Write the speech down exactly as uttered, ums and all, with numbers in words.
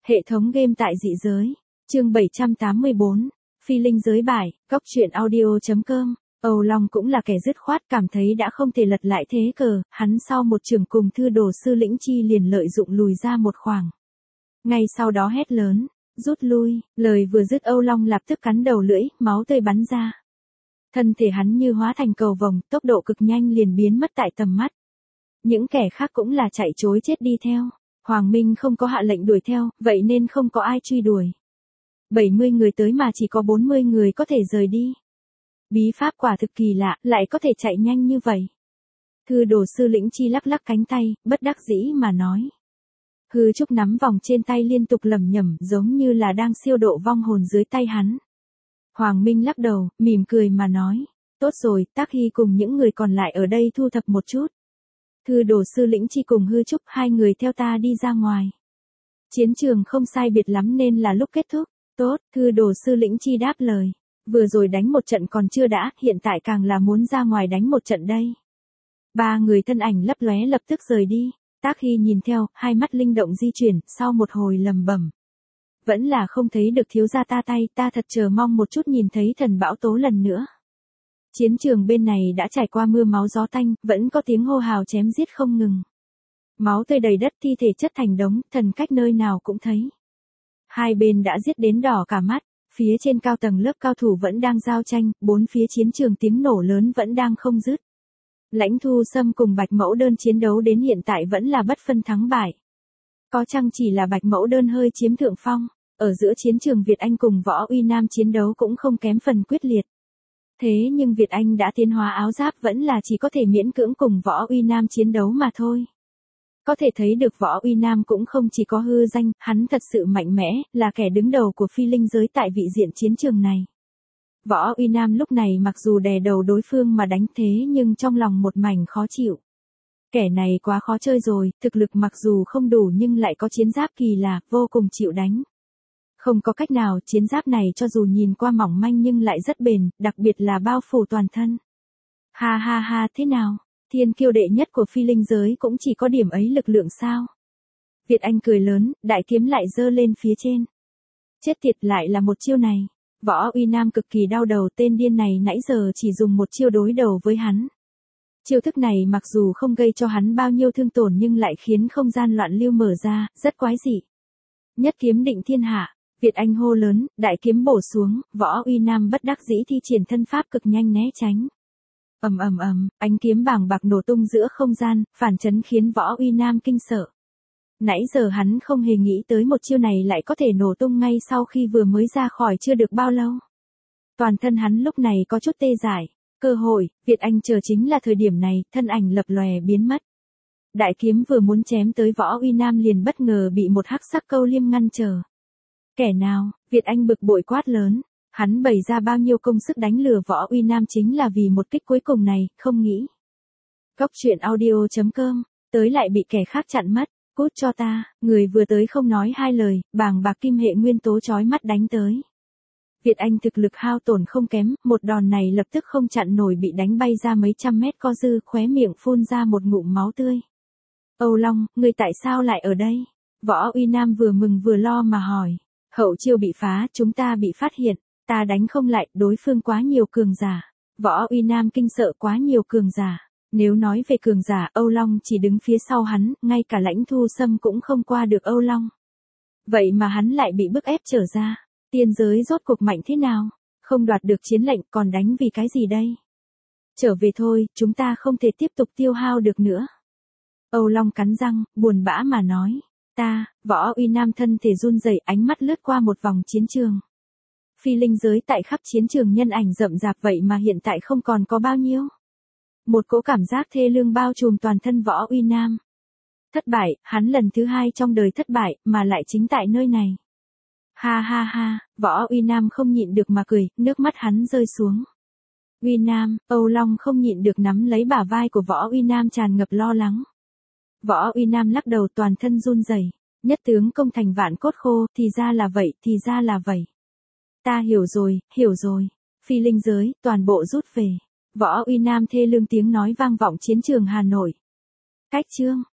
Hệ thống game tại dị giới. Chương bảy trăm tám mươi bốn. Phi linh giới bài, góc truyện audio.com. Âu Long cũng là kẻ dứt khoát, cảm thấy đã không thể lật lại thế cờ, hắn sau một trường cùng thư đồ sư lĩnh chi liền lợi dụng lùi ra một khoảng. Ngay sau đó hét lớn, rút lui, lời vừa dứt Âu Long lập tức cắn đầu lưỡi, máu tươi bắn ra. Thân thể hắn như hóa thành cầu vồng, tốc độ cực nhanh liền biến mất tại tầm mắt. Những kẻ khác cũng là chạy trối chết đi theo. Hoàng Minh không có hạ lệnh đuổi theo, vậy nên không có ai truy đuổi. bảy mươi người tới mà chỉ có bốn mươi người có thể rời đi. Bí pháp quả thực kỳ lạ, lại có thể chạy nhanh như vậy. Thư đồ sư lĩnh chi lắc lắc cánh tay, bất đắc dĩ mà nói. Hư Trúc nắm vòng trên tay liên tục lẩm nhẩm, giống như là đang siêu độ vong hồn dưới tay hắn. Hoàng Minh lắc đầu, mỉm cười mà nói. Tốt rồi, Tác Hy cùng những người còn lại ở đây thu thập một chút. Thư đồ sư lĩnh chi cùng Hư Trúc, hai người theo ta đi ra ngoài. Chiến trường không sai biệt lắm nên là lúc kết thúc. Tốt, thư đồ sư lĩnh chi đáp lời. Vừa rồi đánh một trận còn chưa đã, hiện tại càng là muốn ra ngoài đánh một trận đây. Ba người thân ảnh lấp lóe lập tức rời đi. Tác Hy nhìn theo, hai mắt linh động di chuyển, sau một hồi lầm bẩm. Vẫn là không thấy được thiếu gia ta tay, ta thật chờ mong một chút nhìn thấy thần bão tố lần nữa. Chiến trường bên này đã trải qua mưa máu gió tanh, vẫn có tiếng hô hào chém giết không ngừng. Máu tươi đầy đất, thi thể chất thành đống, thần cách nơi nào cũng thấy. Hai bên đã giết đến đỏ cả mắt, phía trên cao tầng lớp cao thủ vẫn đang giao tranh, bốn phía chiến trường tiếng nổ lớn vẫn đang không dứt. Lãnh Thu Sâm cùng Bạch Mẫu Đơn chiến đấu đến hiện tại vẫn là bất phân thắng bại. Có chăng chỉ là Bạch Mẫu Đơn hơi chiếm thượng phong, ở giữa chiến trường Việt Anh cùng Võ Uy Nam chiến đấu cũng không kém phần quyết liệt. Thế nhưng Việt Anh đã tiến hóa áo giáp vẫn là chỉ có thể miễn cưỡng cùng Võ Uy Nam chiến đấu mà thôi. Có thể thấy được Võ Uy Nam cũng không chỉ có hư danh, hắn thật sự mạnh mẽ, là kẻ đứng đầu của phi linh giới tại vị diện chiến trường này. Võ Uy Nam lúc này mặc dù đè đầu đối phương mà đánh thế nhưng trong lòng một mảnh khó chịu. Kẻ này quá khó chơi rồi, thực lực mặc dù không đủ nhưng lại có chiến giáp kỳ lạ, vô cùng chịu đánh. Không có cách nào, chiến giáp này cho dù nhìn qua mỏng manh nhưng lại rất bền, đặc biệt là bao phủ toàn thân. Ha ha ha, thế nào? Thiên kiêu đệ nhất của phi linh giới cũng chỉ có điểm ấy lực lượng sao? Việt Anh cười lớn, đại kiếm lại giơ lên phía trên. Chết tiệt, lại là một chiêu này. Võ Uy Nam cực kỳ đau đầu, tên điên này nãy giờ chỉ dùng một chiêu đối đầu với hắn. Chiêu thức này mặc dù không gây cho hắn bao nhiêu thương tổn nhưng lại khiến không gian loạn lưu mở ra, rất quái dị. Nhất kiếm định thiên hạ. Việt Anh hô lớn, đại kiếm bổ xuống, Võ Uy Nam bất đắc dĩ thi triển thân pháp cực nhanh né tránh. Ầm ầm ầm, ánh kiếm bàng bạc nổ tung giữa không gian, phản chấn khiến Võ Uy Nam kinh sợ. Nãy giờ hắn không hề nghĩ tới một chiêu này lại có thể nổ tung ngay sau khi vừa mới ra khỏi chưa được bao lâu. Toàn thân hắn lúc này có chút tê dại, cơ hội, Việt Anh chờ chính là thời điểm này, thân ảnh lập lòe biến mất. Đại kiếm vừa muốn chém tới Võ Uy Nam liền bất ngờ bị một hắc sắc câu liêm ngăn trở. Kẻ nào? Việt Anh bực bội quát lớn. Hắn bày ra bao nhiêu công sức đánh lừa Võ Uy Nam chính là vì một kích cuối cùng này, không nghĩ. Góc truyện audio.com, tới lại bị kẻ khác chặn mất, cút cho ta, người vừa tới không nói hai lời, bàng bạc kim hệ nguyên tố chói mắt đánh tới. Việt Anh thực lực hao tổn không kém, một đòn này lập tức không chặn nổi bị đánh bay ra mấy trăm mét co dư, khóe miệng phun ra một ngụm máu tươi. Âu Long, ngươi tại sao lại ở đây? Võ Uy Nam vừa mừng vừa lo mà hỏi. Hậu chiêu bị phá, chúng ta bị phát hiện. Ta đánh không lại, đối phương quá nhiều cường giả. Võ Uy Nam kinh sợ quá nhiều cường giả. Nếu nói về cường giả, Âu Long chỉ đứng phía sau hắn, ngay cả Lãnh Thu Sâm cũng không qua được Âu Long. Vậy mà hắn lại bị bức ép trở ra. Tiên giới rốt cuộc mạnh thế nào? Không đoạt được chiến lệnh còn đánh vì cái gì đây? Trở về thôi, chúng ta không thể tiếp tục tiêu hao được nữa. Âu Long cắn răng, buồn bã mà nói. Ta, Võ Uy Nam thân thể run rẩy, ánh mắt lướt qua một vòng chiến trường. Phi linh giới tại khắp chiến trường nhân ảnh rậm rạp vậy mà hiện tại không còn có bao nhiêu. Một cỗ cảm giác thê lương bao trùm toàn thân Võ Uy Nam. Thất bại, hắn lần thứ hai trong đời thất bại, mà lại chính tại nơi này. Ha ha ha, Võ Uy Nam không nhịn được mà cười, nước mắt hắn rơi xuống. Uy Nam, Âu Long không nhịn được nắm lấy bả vai của Võ Uy Nam tràn ngập lo lắng. Võ Uy Nam lắc đầu toàn thân run rẩy. Nhất tướng công thành vạn cốt khô, thì ra là vậy, thì ra là vậy. Ta hiểu rồi, hiểu rồi. Phi linh giới, toàn bộ rút về. Võ Uy Nam thê lương tiếng nói vang vọng chiến trường Hà Nội. Cách chương.